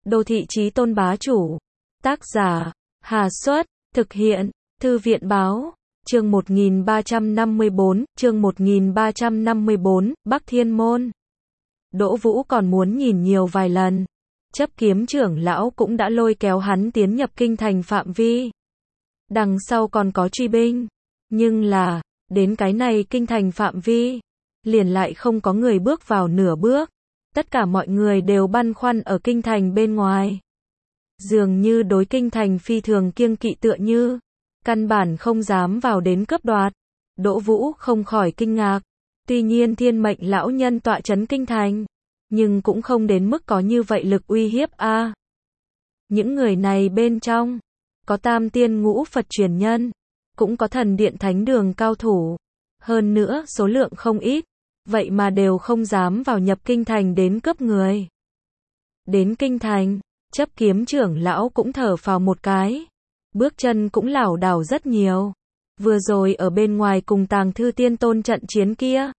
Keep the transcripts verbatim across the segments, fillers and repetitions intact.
Đô thị chí tôn bá chủ. Tác giả, Hà Xuất, thực hiện, Thư viện Báo, chương một nghìn ba trăm năm mươi bốn, chương một nghìn ba trăm năm mươi bốn, Bắc Thiên Môn. Đỗ Vũ còn muốn nhìn nhiều vài lần. Chấp kiếm trưởng lão cũng đã lôi kéo hắn tiến nhập kinh thành phạm vi. Đằng sau còn có truy binh. Nhưng là, đến cái này kinh thành phạm vi, liền lại không có người bước vào nửa bước. Tất cả mọi người đều băn khoăn ở kinh thành bên ngoài. Dường như đối kinh thành phi thường kiêng kỵ tựa như, căn bản không dám vào đến cướp đoạt. Đỗ Vũ không khỏi kinh ngạc. Tuy nhiên thiên mệnh lão nhân tọa trấn kinh thành, nhưng cũng không đến mức có như vậy lực uy hiếp a. À, những người này bên trong, có tam tiên ngũ Phật truyền nhân, cũng có thần điện thánh đường cao thủ. Hơn nữa số lượng không ít, vậy mà đều không dám vào nhập kinh thành đến cướp người. Đến kinh thành, chấp kiếm trưởng lão cũng thở phào một cái. Bước chân cũng lảo đảo rất nhiều. Vừa rồi ở bên ngoài cùng Tàng Thư Tiên Tôn trận chiến kia,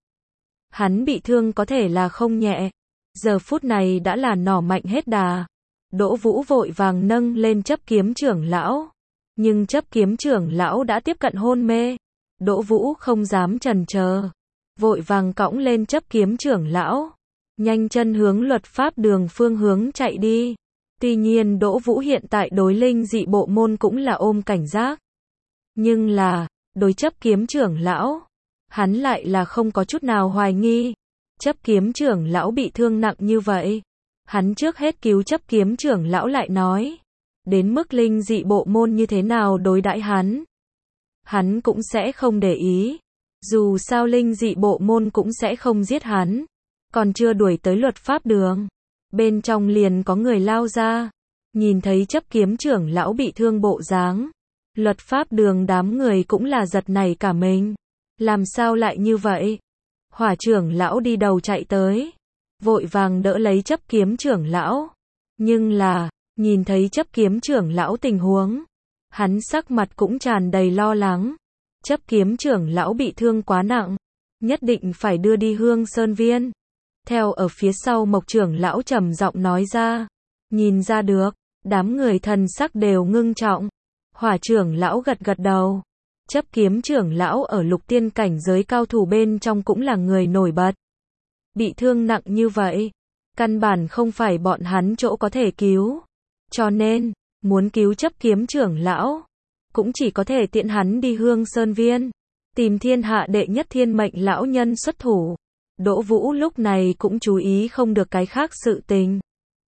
hắn bị thương có thể là không nhẹ. Giờ phút này đã là nỏ mạnh hết đà. Đỗ Vũ vội vàng nâng lên chấp kiếm trưởng lão. Nhưng chấp kiếm trưởng lão đã tiếp cận hôn mê. Đỗ Vũ không dám chần chờ, vội vàng cõng lên chấp kiếm trưởng lão, nhanh chân hướng luật pháp đường phương hướng chạy đi. Tuy nhiên Đỗ Vũ hiện tại đối linh dị bộ môn cũng là ôm cảnh giác. Nhưng là, đối chấp kiếm trưởng lão, hắn lại là không có chút nào hoài nghi. Chấp kiếm trưởng lão bị thương nặng như vậy, hắn trước hết cứu chấp kiếm trưởng lão lại nói. Đến mức linh dị bộ môn như thế nào đối đãi hắn, hắn cũng sẽ không để ý. Dù sao linh dị bộ môn cũng sẽ không giết hắn. Còn chưa đuổi tới luật pháp đường, bên trong liền có người lao ra. Nhìn thấy chấp kiếm trưởng lão bị thương bộ dáng, luật pháp đường đám người cũng là giật nảy cả mình. Làm sao lại như vậy? Hỏa trưởng lão đi đầu chạy tới, vội vàng đỡ lấy chấp kiếm trưởng lão. Nhưng là, nhìn thấy chấp kiếm trưởng lão tình huống, hắn sắc mặt cũng tràn đầy lo lắng. Chấp kiếm trưởng lão bị thương quá nặng, nhất định phải đưa đi Hương Sơn Viên. Theo ở phía sau Mộc trưởng lão trầm giọng nói ra. Nhìn ra được, đám người thần sắc đều ngưng trọng. Hỏa trưởng lão gật gật đầu. Chấp kiếm trưởng lão ở lục tiên cảnh giới cao thủ bên trong cũng là người nổi bật. Bị thương nặng như vậy, căn bản không phải bọn hắn chỗ có thể cứu. Cho nên, muốn cứu chấp kiếm trưởng lão, cũng chỉ có thể tiện hắn đi Hương Sơn Viên, tìm thiên hạ đệ nhất thiên mệnh lão nhân xuất thủ. Đỗ Vũ lúc này cũng chú ý không được cái khác sự tình.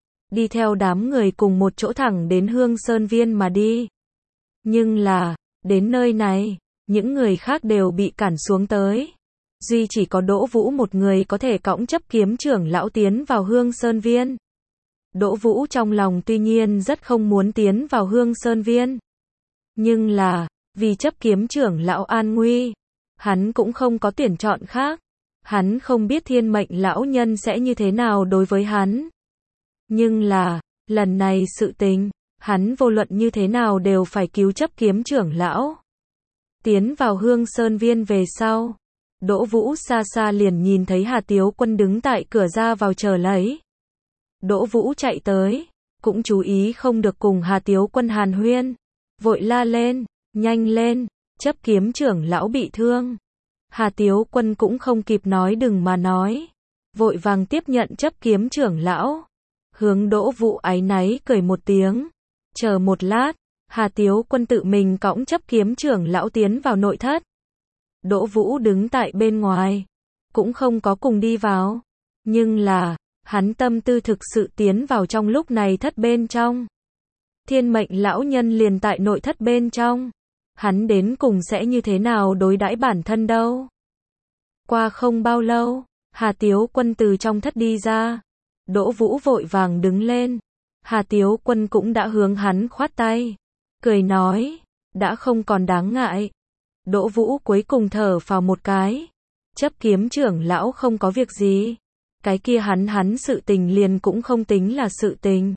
Đi theo đám người cùng một chỗ thẳng đến Hương Sơn Viên mà đi. Nhưng là, đến nơi này, những người khác đều bị cản xuống tới. Duy chỉ có Đỗ Vũ một người có thể cõng chấp kiếm trưởng lão tiến vào Hương Sơn Viên. Đỗ Vũ trong lòng tuy nhiên rất không muốn tiến vào Hương Sơn Viên. Nhưng là, vì chấp kiếm trưởng lão an nguy, hắn cũng không có tuyển chọn khác. Hắn không biết thiên mệnh lão nhân sẽ như thế nào đối với hắn. Nhưng là, lần này sự tình, hắn vô luận như thế nào đều phải cứu chấp kiếm trưởng lão. Tiến vào Hương Sơn Viên về sau, Đỗ Vũ xa xa liền nhìn thấy Hà Tiếu Quân đứng tại cửa ra vào chờ lấy. Đỗ Vũ chạy tới, cũng chú ý không được cùng Hà Tiếu Quân hàn huyên, vội la lên, nhanh lên, chấp kiếm trưởng lão bị thương. Hà Tiếu Quân cũng không kịp nói đừng mà nói, vội vàng tiếp nhận chấp kiếm trưởng lão, hướng Đỗ Vũ áy náy cười một tiếng. Chờ một lát, Hà Tiếu Quân tự mình cõng chấp kiếm trưởng lão tiến vào nội thất. Đỗ Vũ đứng tại bên ngoài, cũng không có cùng đi vào. Nhưng là, hắn tâm tư thực sự tiến vào trong lúc này thất bên trong. Thiên mệnh lão nhân liền tại nội thất bên trong. Hắn đến cùng sẽ như thế nào đối đãi bản thân đâu. Qua không bao lâu, Hà Tiếu Quân từ trong thất đi ra. Đỗ Vũ vội vàng đứng lên. Hà Tiếu Quân cũng đã hướng hắn khoát tay, cười nói, đã không còn đáng ngại. Đỗ Vũ cuối cùng thở phào một cái. Chấp kiếm trưởng lão không có việc gì. Cái kia hắn hắn sự tình liền cũng không tính là sự tình.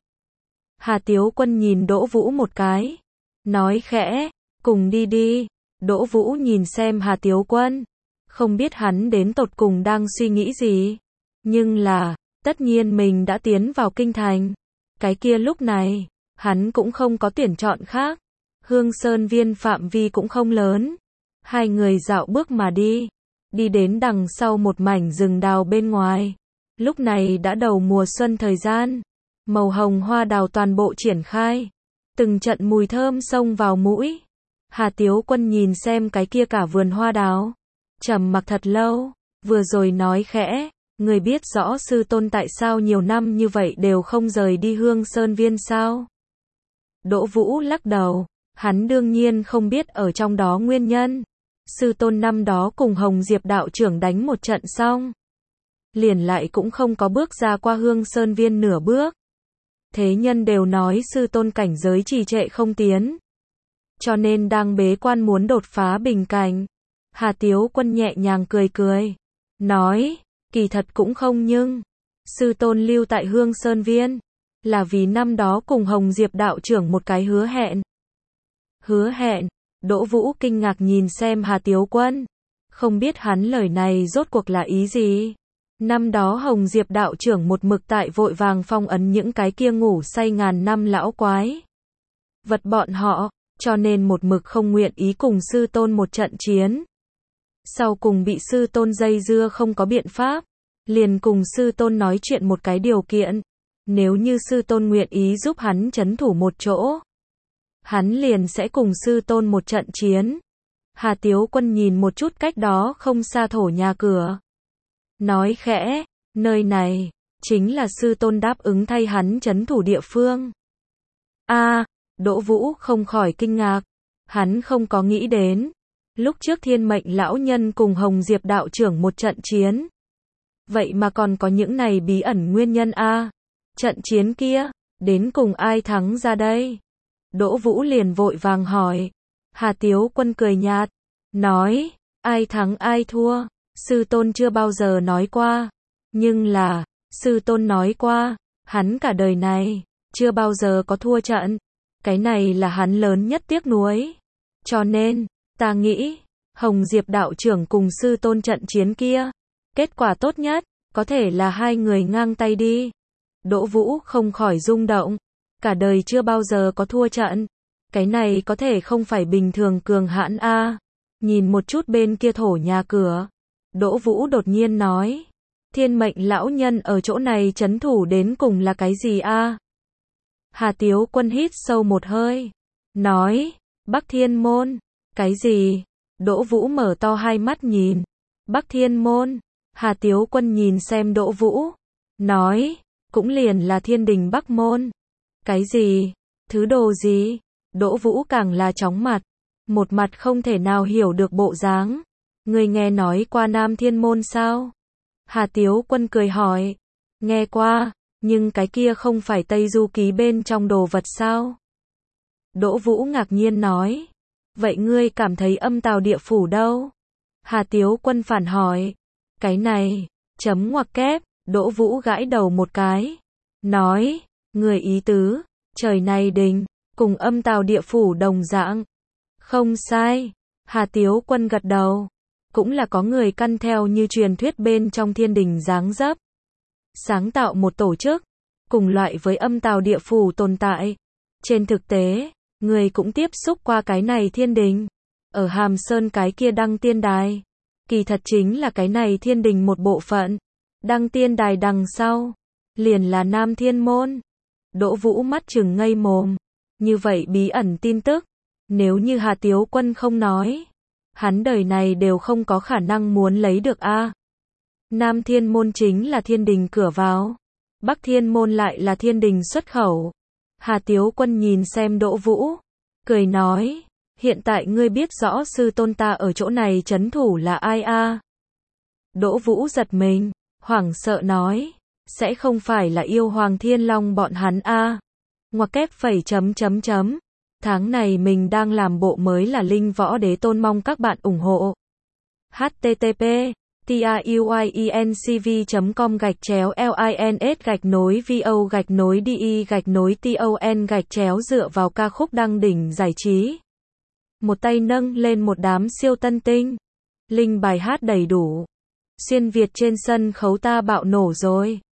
Hà Tiếu Quân nhìn Đỗ Vũ một cái, nói khẽ, cùng đi đi. Đỗ Vũ nhìn xem Hà Tiếu Quân, không biết hắn đến tột cùng đang suy nghĩ gì. Nhưng là, tất nhiên mình đã tiến vào kinh thành, Cái kia lúc này, hắn cũng không có tuyển chọn khác. Hương Sơn Viên phạm vi cũng không lớn. Hai người dạo bước mà đi. Đi đến đằng sau một mảnh rừng đào bên ngoài. Lúc này đã đầu mùa xuân thời gian. Màu hồng hoa đào toàn bộ triển khai. Từng trận mùi thơm xông vào mũi. Hà Tiếu Quân nhìn xem cái kia cả vườn hoa đào. Trầm mặc thật lâu. Vừa rồi nói khẽ. Người biết rõ sư tôn tại sao nhiều năm như vậy đều không rời đi Hương Sơn Viên sao? Đỗ Vũ lắc đầu. Hắn đương nhiên không biết ở trong đó nguyên nhân. Sư tôn năm đó cùng Hồng Diệp đạo trưởng đánh một trận xong. Liền lại cũng không có bước ra qua Hương Sơn Viên nửa bước. Thế nhân đều nói sư tôn cảnh giới trì trệ không tiến. Cho nên đang bế quan muốn đột phá bình cảnh. Hà Tiếu Quân nhẹ nhàng cười cười. Nói, kỳ thật cũng không nhưng. Sư tôn lưu tại Hương Sơn Viên. Là vì năm đó cùng Hồng Diệp đạo trưởng một cái hứa hẹn. Hứa hẹn. Đỗ Vũ kinh ngạc nhìn xem Hà Tiếu Quân. Không biết hắn lời này rốt cuộc là ý gì. Năm đó Hồng Diệp đạo trưởng một mực tại vội vàng phong ấn những cái kia ngủ say ngàn năm lão quái. Vật bọn họ, cho nên một mực không nguyện ý cùng sư tôn một trận chiến. Sau cùng bị sư tôn dây dưa không có biện pháp. Liền cùng sư tôn nói chuyện một cái điều kiện. Nếu như sư tôn nguyện ý giúp hắn trấn thủ một chỗ. Hắn liền sẽ cùng sư tôn một trận chiến. Hà Tiếu Quân nhìn một chút cách đó không xa thổ nhà cửa. Nói khẽ, nơi này, chính là sư tôn đáp ứng thay hắn trấn thủ địa phương. A, Đỗ Vũ không khỏi kinh ngạc. Hắn không có nghĩ đến. Lúc trước Thiên Mệnh lão nhân cùng Hồng Diệp đạo trưởng một trận chiến. Vậy mà còn có những này bí ẩn nguyên nhân a. Trận chiến kia, đến cùng ai thắng ra đây? Đỗ Vũ liền vội vàng hỏi. Hà Tiếu Quân cười nhạt, nói, ai thắng ai thua, sư tôn chưa bao giờ nói qua. Nhưng là, sư tôn nói qua, hắn cả đời này, chưa bao giờ có thua trận. Cái này là hắn lớn nhất tiếc nuối. Cho nên, ta nghĩ, Hồng Diệp đạo trưởng cùng sư tôn trận chiến kia, kết quả tốt nhất, có thể là hai người ngang tay đi. Đỗ Vũ không khỏi rung động. Cả đời chưa bao giờ có thua trận. Cái này có thể không phải bình thường cường hãn a. Nhìn một chút bên kia thổ nhà cửa. Đỗ Vũ đột nhiên nói. Thiên Mệnh lão nhân ở chỗ này trấn thủ đến cùng là cái gì a? Hà Tiếu Quân hít sâu một hơi. Nói. Bắc Thiên Môn. Cái gì? Đỗ Vũ mở to hai mắt nhìn. Bắc Thiên Môn. Hà Tiếu Quân nhìn xem Đỗ Vũ. Nói. Cũng liền là Thiên Đình Bắc Môn. Cái gì? Thứ đồ gì? Đỗ Vũ càng là chóng mặt. Một mặt không thể nào hiểu được bộ dáng. Người nghe nói qua Nam Thiên Môn sao? Hà Tiếu Quân cười hỏi. Nghe qua, nhưng cái kia không phải Tây Du Ký bên trong đồ vật sao? Đỗ Vũ ngạc nhiên nói. Vậy ngươi cảm thấy Âm Tào Địa Phủ đâu? Hà Tiếu Quân phản hỏi. Cái này, chấm ngoặc kép, Đỗ Vũ gãi đầu một cái. Nói, người ý tứ, trời này đình, cùng Âm Tào Địa Phủ đồng dạng. Không sai, Hà Tiếu Quân gật đầu. Cũng là có người căn theo như truyền thuyết bên trong thiên đình dáng dấp. Sáng tạo một tổ chức, cùng loại với Âm Tào Địa Phủ tồn tại. Trên thực tế, người cũng tiếp xúc qua cái này thiên đình. Ở Hàm Sơn cái kia Đăng Tiên Đài. Kỳ thật chính là cái này thiên đình một bộ phận. Đăng Tiên Đài đằng sau, liền là Nam Thiên Môn. Đỗ Vũ mắt trừng ngây mồm. Như vậy bí ẩn tin tức, nếu như Hà Tiếu Quân không nói, hắn đời này đều không có khả năng muốn lấy được a. Nam Thiên Môn chính là thiên đình cửa vào, Bắc Thiên Môn lại là thiên đình xuất khẩu. Hà Tiếu Quân nhìn xem Đỗ Vũ, cười nói, hiện tại ngươi biết rõ sư tôn ta ở chỗ này trấn thủ là ai a? Đỗ Vũ giật mình, hoảng sợ nói, sẽ không phải là yêu Hoàng Thiên Long bọn hắn a? Ngoặc kép phẩy chấm chấm chấm. Tháng này mình đang làm bộ mới là Linh Võ Đế Tôn, mong các bạn ủng hộ. H T T P TIUYENCV chấm com gạch chéo LINS gạch nối VO gạch nối DE gạch nối TON gạch chéo dựa vào ca khúc đăng đỉnh giải trí. Một tay nâng lên một đám siêu tân tinh. Linh bài hát đầy đủ. Xuyên Việt trên sân khấu ta bạo nổ rồi.